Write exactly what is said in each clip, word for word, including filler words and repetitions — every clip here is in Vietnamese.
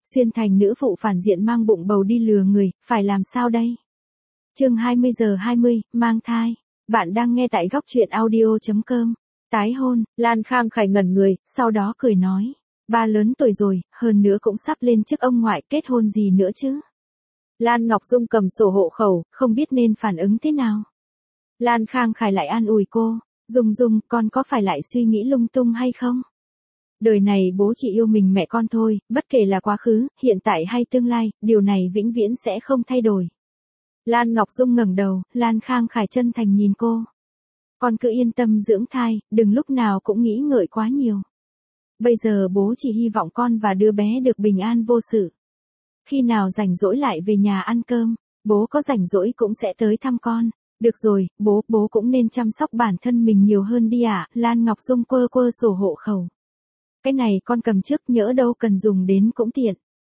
Xuyên thành nữ phụ phản diện mang bụng bầu đi lừa người, phải làm sao đây? Chương hai mươi giờ hai mươi, mang thai. Bạn đang nghe tại góc truyện audio chấm com. Tái hôn, Lan Khang Khải ngẩn người, sau đó cười nói. Ba lớn tuổi rồi, hơn nữa cũng sắp lên chức ông ngoại, kết hôn gì nữa chứ? Lan Ngọc Dung cầm sổ hộ khẩu, không biết nên phản ứng thế nào. Lan Khang Khải lại an ủi cô. Dung Dung, con có phải lại suy nghĩ lung tung hay không? Đời này bố chỉ yêu mình mẹ con thôi, bất kể là quá khứ, hiện tại hay tương lai, điều này vĩnh viễn sẽ không thay đổi. Lan Ngọc Dung ngẩng đầu, Lan Khang Khải chân thành nhìn cô. Con cứ yên tâm dưỡng thai, đừng lúc nào cũng nghĩ ngợi quá nhiều. Bây giờ bố chỉ hy vọng con và đứa bé được bình an vô sự. Khi nào rảnh rỗi lại về nhà ăn cơm, bố có rảnh rỗi cũng sẽ tới thăm con. Được rồi, bố, bố cũng nên chăm sóc bản thân mình nhiều hơn đi ạ. À? Lan Ngọc Dung quơ quơ sổ hộ khẩu. Cái này con cầm trước, nhỡ đâu cần dùng đến cũng tiện.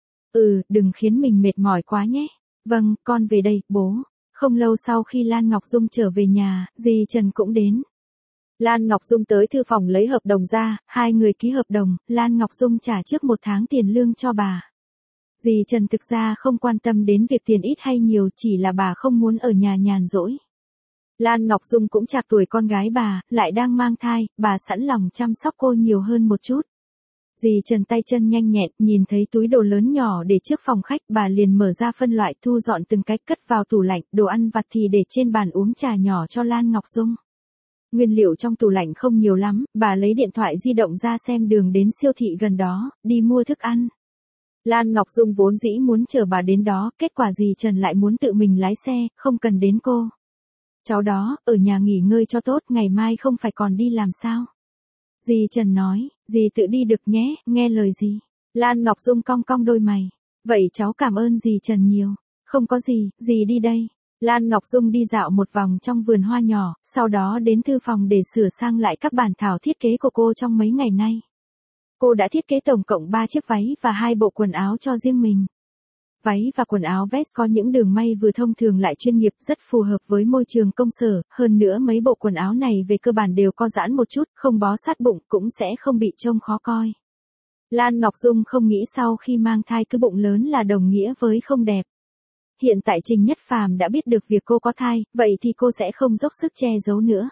Ừ, đừng khiến mình mệt mỏi quá nhé. Vâng, con về đây, bố. Không lâu sau khi Lan Ngọc Dung trở về nhà, dì Trần cũng đến. Lan Ngọc Dung tới thư phòng lấy hợp đồng ra, hai người ký hợp đồng, Lan Ngọc Dung trả trước một tháng tiền lương cho bà. Dì Trần thực ra không quan tâm đến việc tiền ít hay nhiều, chỉ là bà không muốn ở nhà nhàn rỗi. Lan Ngọc Dung cũng chạc tuổi con gái bà, lại đang mang thai, bà sẵn lòng chăm sóc cô nhiều hơn một chút. Dì Trần tay chân nhanh nhẹn, nhìn thấy túi đồ lớn nhỏ để trước phòng khách, bà liền mở ra phân loại thu dọn từng cái cất vào tủ lạnh, đồ ăn vặt thì để trên bàn uống trà nhỏ cho Lan Ngọc Dung. Nguyên liệu trong tủ lạnh không nhiều lắm, bà lấy điện thoại di động ra xem đường đến siêu thị gần đó, đi mua thức ăn. Lan Ngọc Dung vốn dĩ muốn chờ bà đến đó, kết quả dì Trần lại muốn tự mình lái xe, không cần đến cô. Cháu đó, ở nhà nghỉ ngơi cho tốt, ngày mai không phải còn đi làm sao? Dì Trần nói, dì tự đi được nhé, nghe lời dì. Lan Ngọc Dung cong cong đôi mày. Vậy cháu cảm ơn dì Trần nhiều. Không có gì, dì đi đây. Lan Ngọc Dung đi dạo một vòng trong vườn hoa nhỏ, sau đó đến thư phòng để sửa sang lại các bản thảo thiết kế của cô trong mấy ngày nay. Cô đã thiết kế tổng cộng ba chiếc váy và hai bộ quần áo cho riêng mình. Váy và quần áo vest có những đường may vừa thông thường lại chuyên nghiệp, rất phù hợp với môi trường công sở, hơn nữa mấy bộ quần áo này về cơ bản đều co giãn một chút, không bó sát bụng, cũng sẽ không bị trông khó coi. Lan Ngọc Dung không nghĩ sau khi mang thai cứ bụng lớn là đồng nghĩa với không đẹp. Hiện tại Trình Nhất Phàm đã biết được việc cô có thai, vậy thì cô sẽ không dốc sức che giấu nữa.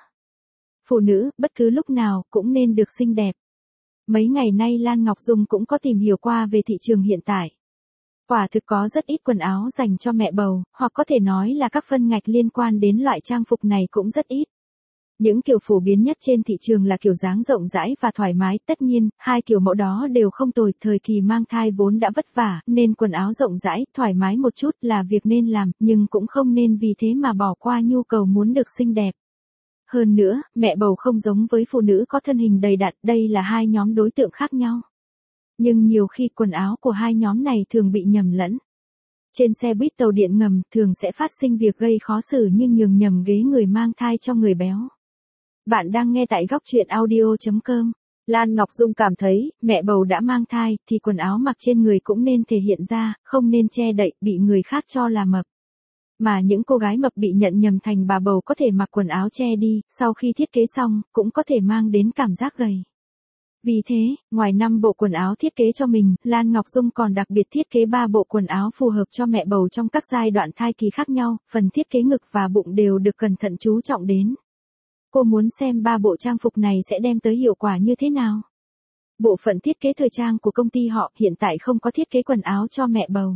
Phụ nữ, bất cứ lúc nào, cũng nên được xinh đẹp. Mấy ngày nay Lan Ngọc Dung cũng có tìm hiểu qua về thị trường hiện tại. Quả thực có rất ít quần áo dành cho mẹ bầu, hoặc có thể nói là các phân ngạch liên quan đến loại trang phục này cũng rất ít. Những kiểu phổ biến nhất trên thị trường là kiểu dáng rộng rãi và thoải mái, tất nhiên, hai kiểu mẫu đó đều không tồi, thời kỳ mang thai vốn đã vất vả, nên quần áo rộng rãi, thoải mái một chút là việc nên làm, nhưng cũng không nên vì thế mà bỏ qua nhu cầu muốn được xinh đẹp. Hơn nữa, mẹ bầu không giống với phụ nữ có thân hình đầy đặn, đây là hai nhóm đối tượng khác nhau. Nhưng nhiều khi quần áo của hai nhóm này thường bị nhầm lẫn. Trên xe buýt tàu điện ngầm thường sẽ phát sinh việc gây khó xử như nhường nhầm ghế người mang thai cho người béo. Bạn đang nghe tại góc truyện audio chấm com. Lan Ngọc Dung cảm thấy, mẹ bầu đã mang thai, thì quần áo mặc trên người cũng nên thể hiện ra, không nên che đậy, bị người khác cho là mập. Mà những cô gái mập bị nhận nhầm thành bà bầu có thể mặc quần áo che đi, sau khi thiết kế xong, cũng có thể mang đến cảm giác gầy. Vì thế, ngoài năm bộ quần áo thiết kế cho mình, Lan Ngọc Dung còn đặc biệt thiết kế ba bộ quần áo phù hợp cho mẹ bầu trong các giai đoạn thai kỳ khác nhau, phần thiết kế ngực và bụng đều được cẩn thận chú trọng đến. Cô muốn xem ba bộ trang phục này sẽ đem tới hiệu quả như thế nào. Bộ phận thiết kế thời trang của công ty họ hiện tại không có thiết kế quần áo cho mẹ bầu.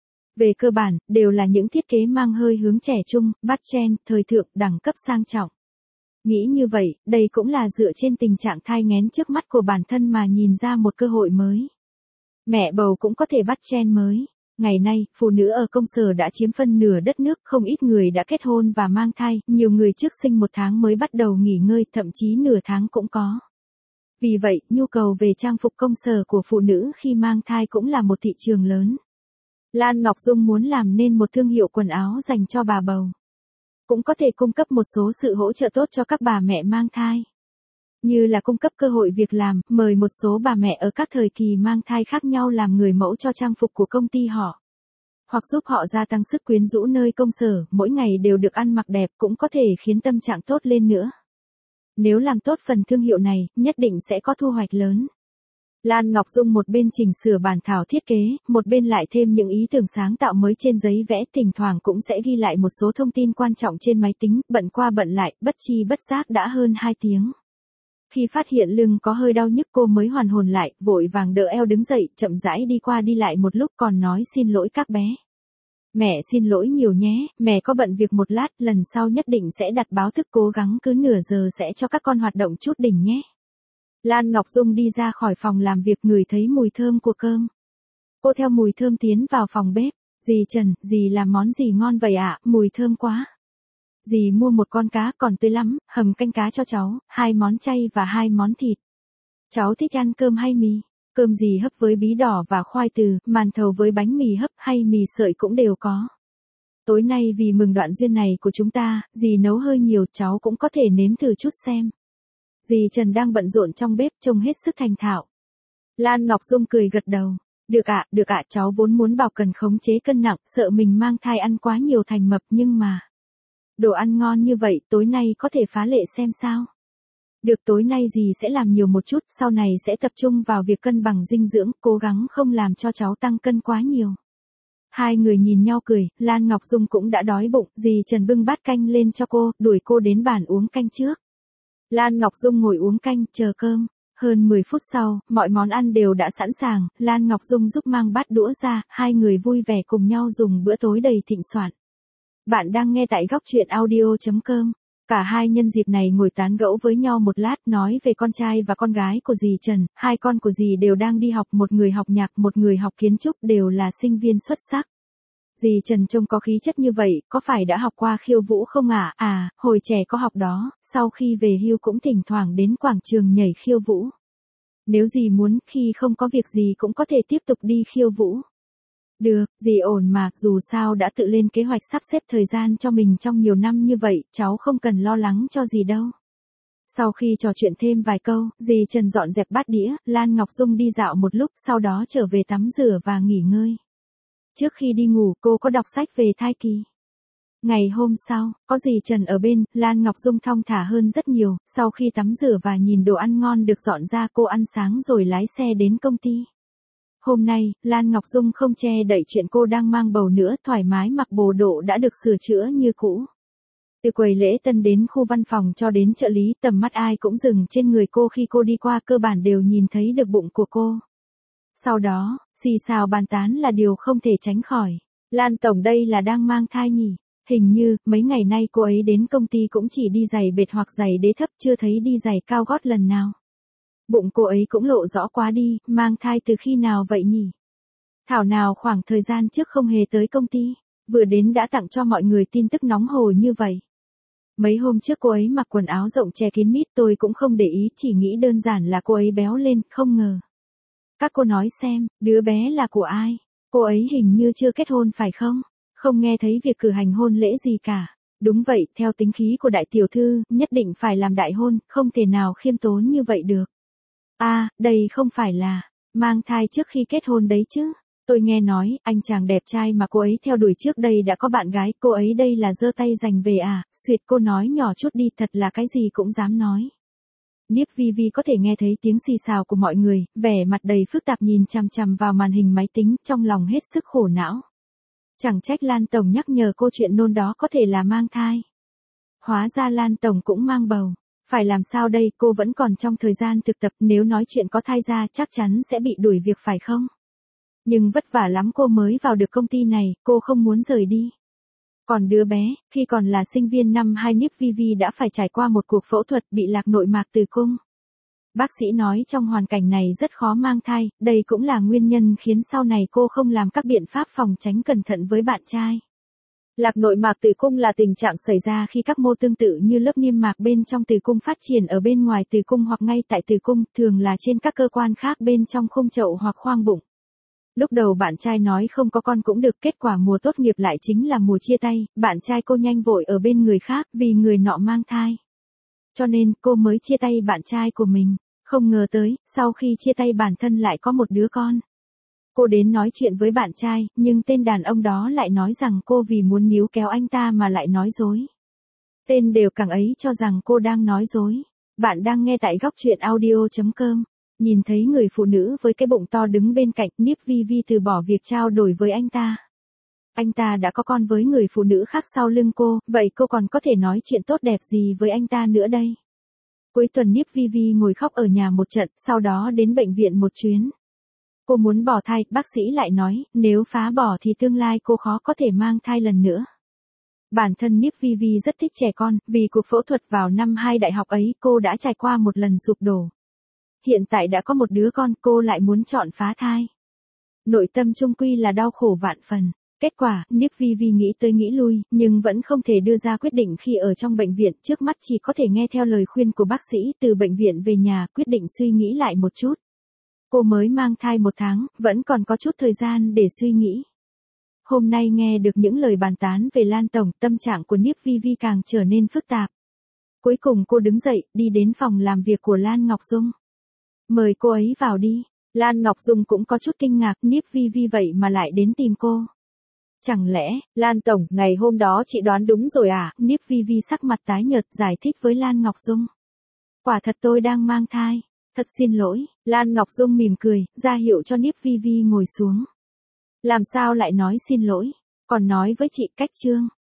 Về cơ bản, đều là những thiết kế mang hơi hướng trẻ trung, bắt trend, thời thượng, đẳng cấp sang trọng. Nghĩ như vậy, đây cũng là dựa trên tình trạng thai nghén trước mắt của bản thân mà nhìn ra một cơ hội mới. Mẹ bầu cũng có thể bắt trend mới. Ngày nay, phụ nữ ở công sở đã chiếm phân nửa đất nước, không ít người đã kết hôn và mang thai, nhiều người trước sinh một tháng mới bắt đầu nghỉ ngơi, thậm chí nửa tháng cũng có. Vì vậy, nhu cầu về trang phục công sở của phụ nữ khi mang thai cũng là một thị trường lớn. Lan Ngọc Dung muốn làm nên một thương hiệu quần áo dành cho bà bầu. Cũng có thể cung cấp một số sự hỗ trợ tốt cho các bà mẹ mang thai. Như là cung cấp cơ hội việc làm, mời một số bà mẹ ở các thời kỳ mang thai khác nhau làm người mẫu cho trang phục của công ty họ. Hoặc giúp họ gia tăng sức quyến rũ nơi công sở, mỗi ngày đều được ăn mặc đẹp cũng có thể khiến tâm trạng tốt lên nữa. Nếu làm tốt phần thương hiệu này, nhất định sẽ có thu hoạch lớn. Lan Ngọc Dung một bên chỉnh sửa bản thảo thiết kế, một bên lại thêm những ý tưởng sáng tạo mới trên giấy vẽ, thỉnh thoảng cũng sẽ ghi lại một số thông tin quan trọng trên máy tính, bận qua bận lại, bất chi bất giác đã hơn hai tiếng. Khi phát hiện lưng có hơi đau nhức cô mới hoàn hồn lại, vội vàng đỡ eo đứng dậy, chậm rãi đi qua đi lại một lúc còn nói xin lỗi các bé. Mẹ xin lỗi nhiều nhé, mẹ có bận việc một lát, lần sau nhất định sẽ đặt báo thức cố gắng cứ nửa giờ sẽ cho các con hoạt động chút đỉnh nhé. Lan Ngọc Dung đi ra khỏi phòng làm việc ngửi thấy mùi thơm của cơm. Cô theo mùi thơm tiến vào phòng bếp. Dì Trần, dì làm món gì ngon vậy ạ, mùi thơm quá. Dì mua một con cá còn tươi lắm, hầm canh cá cho cháu, hai món chay và hai món thịt. Cháu thích ăn cơm hay mì? Cơm dì hấp với bí đỏ và khoai từ, màn thầu với bánh mì hấp hay mì sợi cũng đều có. Tối nay vì mừng đoạn duyên này của chúng ta, dì nấu hơi nhiều, cháu cũng có thể nếm thử chút xem. Dì Trần đang bận rộn trong bếp trông hết sức thành thạo. Lan Ngọc Dung cười gật đầu. Được ạ, được ạ, cháu vốn muốn bảo cần khống chế cân nặng, sợ mình mang thai ăn quá nhiều thành mập nhưng mà. Đồ ăn ngon như vậy, tối nay có thể phá lệ xem sao. Được, tối nay dì sẽ làm nhiều một chút, sau này sẽ tập trung vào việc cân bằng dinh dưỡng, cố gắng không làm cho cháu tăng cân quá nhiều. Hai người nhìn nhau cười, Lan Ngọc Dung cũng đã đói bụng, dì Trần bưng bát canh lên cho cô, đuổi cô đến bàn uống canh trước. Lan Ngọc Dung ngồi uống canh, chờ cơm. Hơn mười phút sau, mọi món ăn đều đã sẵn sàng, Lan Ngọc Dung giúp mang bát đũa ra, hai người vui vẻ cùng nhau dùng bữa tối đầy thịnh soạn. Bạn đang nghe tại góc truyện audio chấm com. Cả hai nhân dịp này ngồi tán gẫu với nhau một lát nói về con trai và con gái của dì Trần, hai con của dì đều đang đi học, một người học nhạc, một người học kiến trúc, đều là sinh viên xuất sắc. Dì Trần trông có khí chất như vậy, có phải đã học qua khiêu vũ không ạ? À? à, hồi trẻ có học đó, sau khi về hưu cũng thỉnh thoảng đến quảng trường nhảy khiêu vũ. Nếu dì muốn, khi không có việc gì cũng có thể tiếp tục đi khiêu vũ. Được, dì ổn mà, dù sao đã tự lên kế hoạch sắp xếp thời gian cho mình trong nhiều năm như vậy, cháu không cần lo lắng cho dì đâu. Sau khi trò chuyện thêm vài câu, dì Trần dọn dẹp bát đĩa, Lan Ngọc Dung đi dạo một lúc, sau đó trở về tắm rửa và nghỉ ngơi. Trước khi đi ngủ, cô có đọc sách về thai kỳ. Ngày hôm sau, có dì Trần ở bên, Lan Ngọc Dung thong thả hơn rất nhiều, sau khi tắm rửa và nhìn đồ ăn ngon được dọn ra, cô ăn sáng rồi lái xe đến công ty. Hôm nay, Lan Ngọc Dung không che đậy chuyện cô đang mang bầu nữa, thoải mái mặc bộ đồ đã được sửa chữa như cũ. Từ quầy lễ tân đến khu văn phòng cho đến trợ lý, tầm mắt ai cũng dừng trên người cô khi cô đi qua, cơ bản đều nhìn thấy được bụng của cô. Sau đó, xì xào bàn tán là điều không thể tránh khỏi. Lan tổng đây là đang mang thai nhỉ? Hình như, mấy ngày nay cô ấy đến công ty cũng chỉ đi giày bệt hoặc giày đế thấp, chưa thấy đi giày cao gót lần nào. Bụng cô ấy cũng lộ rõ quá đi, mang thai từ khi nào vậy nhỉ? Thảo nào khoảng thời gian trước không hề tới công ty, vừa đến đã tặng cho mọi người tin tức nóng hổi như vậy. Mấy hôm trước cô ấy mặc quần áo rộng che kín mít, tôi cũng không để ý, chỉ nghĩ đơn giản là cô ấy béo lên, không ngờ. Các cô nói xem, đứa bé là của ai? Cô ấy hình như chưa kết hôn phải không? Không nghe thấy việc cử hành hôn lễ gì cả. Đúng vậy, theo tính khí của đại tiểu thư, nhất định phải làm đại hôn, không thể nào khiêm tốn như vậy được. À, đây không phải là mang thai trước khi kết hôn đấy chứ. Tôi nghe nói, anh chàng đẹp trai mà cô ấy theo đuổi trước đây đã có bạn gái, cô ấy đây là giơ tay giành về à? Suyệt, cô nói nhỏ chút đi, thật là cái gì cũng dám nói. Niếp Vi Vi có thể nghe thấy tiếng xì xào của mọi người, vẻ mặt đầy phức tạp nhìn chằm chằm vào màn hình máy tính, trong lòng hết sức khổ não. Chẳng trách Lan Tổng nhắc nhở cô chuyện nôn đó có thể là mang thai. Hóa ra Lan Tổng cũng mang bầu. Phải làm sao đây, cô vẫn còn trong thời gian thực tập, nếu nói chuyện có thai ra chắc chắn sẽ bị đuổi việc phải không? Nhưng vất vả lắm cô mới vào được công ty này, cô không muốn rời đi. Còn đứa bé, khi còn là sinh viên năm hai, Niếp Vi Vi đã phải trải qua một cuộc phẫu thuật bị lạc nội mạc tử cung. Bác sĩ nói trong hoàn cảnh này rất khó mang thai, đây cũng là nguyên nhân khiến sau này cô không làm các biện pháp phòng tránh cẩn thận với bạn trai. Lạc nội mạc tử cung là tình trạng xảy ra khi các mô tương tự như lớp niêm mạc bên trong tử cung phát triển ở bên ngoài tử cung hoặc ngay tại tử cung, thường là trên các cơ quan khác bên trong khung chậu hoặc khoang bụng. Lúc đầu bạn trai nói không có con cũng được, kết quả mùa tốt nghiệp lại chính là mùa chia tay, bạn trai cô nhanh vội ở bên người khác vì người nọ mang thai. Cho nên cô mới chia tay bạn trai của mình, không ngờ tới, sau khi chia tay bản thân lại có một đứa con. Cô đến nói chuyện với bạn trai, nhưng tên đàn ông đó lại nói rằng cô vì muốn níu kéo anh ta mà lại nói dối. Tên đều càng ấy cho rằng cô đang nói dối. Bạn đang nghe tại góc truyện audio chấm com. Nhìn thấy người phụ nữ với cái bụng to đứng bên cạnh, Niếp Vi Vi từ bỏ việc trao đổi với anh ta. Anh ta đã có con với người phụ nữ khác sau lưng cô, vậy cô còn có thể nói chuyện tốt đẹp gì với anh ta nữa đây? Cuối tuần Niếp Vi Vi ngồi khóc ở nhà một trận, sau đó đến bệnh viện một chuyến. Cô muốn bỏ thai, bác sĩ lại nói, nếu phá bỏ thì tương lai cô khó có thể mang thai lần nữa. Bản thân Niếp Vi Vi rất thích trẻ con, vì cuộc phẫu thuật vào năm hai đại học ấy cô đã trải qua một lần sụp đổ. Hiện tại đã có một đứa con, cô lại muốn chọn phá thai. Nội tâm chung quy là đau khổ vạn phần. Kết quả, Niếp Vi Vi nghĩ tới nghĩ lui, nhưng vẫn không thể đưa ra quyết định khi ở trong bệnh viện, trước mắt chỉ có thể nghe theo lời khuyên của bác sĩ. Từ bệnh viện về nhà, quyết định suy nghĩ lại một chút. Cô mới mang thai một tháng, vẫn còn có chút thời gian để suy nghĩ. Hôm nay nghe được những lời bàn tán về Lan Tổng, tâm trạng của Niếp Vi Vi càng trở nên phức tạp. Cuối cùng cô đứng dậy, đi đến phòng làm việc của Lan Ngọc Dung. Mời cô ấy vào đi. Lan Ngọc Dung cũng có chút kinh ngạc, Niếp Vi Vi vậy mà lại đến tìm cô. Chẳng lẽ, Lan Tổng, ngày hôm đó chị đoán đúng rồi à? Niếp Vi Vi sắc mặt tái nhợt giải thích với Lan Ngọc Dung. Quả thật tôi đang mang thai. Thật xin lỗi, Lan Ngọc Dung mỉm cười, ra hiệu cho Niếp Vi Vi ngồi xuống. Làm sao lại nói xin lỗi, còn nói với chị cách trương.